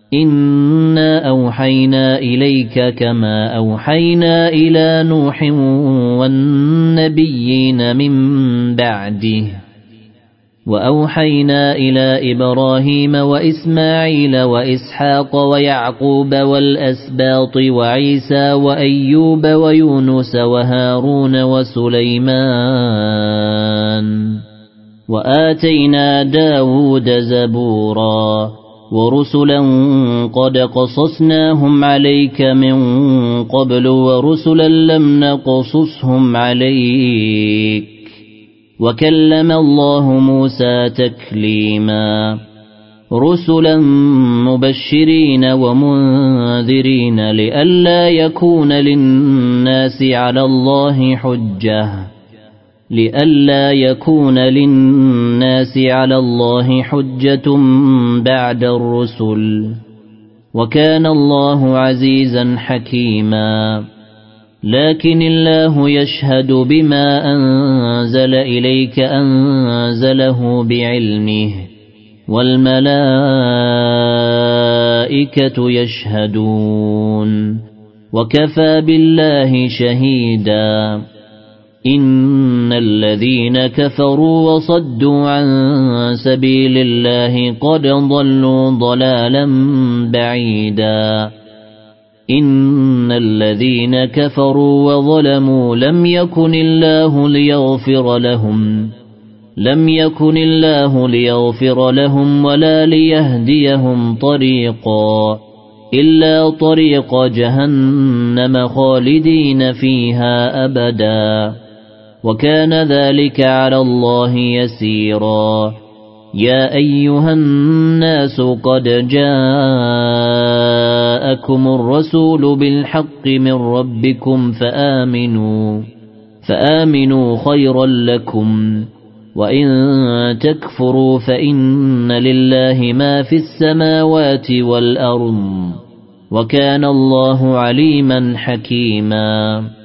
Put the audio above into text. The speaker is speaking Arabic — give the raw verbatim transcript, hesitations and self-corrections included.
إنا أوحينا إليك كما أوحينا إلى نوح والنبيين من بعده وأوحينا إلى إبراهيم وإسماعيل وإسحاق ويعقوب والأسباط وعيسى وأيوب ويونس وهارون وسليمان وآتينا داود زبورا ورسلا قد قصصناهم عليك من قبل ورسلا لم نقصصهم عليك وكلم الله موسى تكليما رسلا مبشرين ومنذرين لئلا يكون للناس على الله حجة لئلا يكون للناس على الله حجة بعد الرسل وكان الله عزيزا حكيما لكن الله يشهد بما أنزل إليك أنزله بعلمه والملائكة يشهدون وكفى بالله شهيدا إن الذين كفروا وصدوا عن سبيل الله قد ضلوا ضلالا بعيدا إن الذين كفروا وظلموا لم يكن الله ليغفر لهم لم يكن الله ليغفر لهم ولا ليهديهم طريقا إلا طريق جهنم خالدين فيها أبدا وكان ذلك على الله يسيرا يا أيها الناس قد جاءكم الرسول بالحق من ربكم فآمنوا فآمنوا خيرا لكم وإن تكفروا فإن لله ما في السماوات والأرض وكان الله عليما حكيما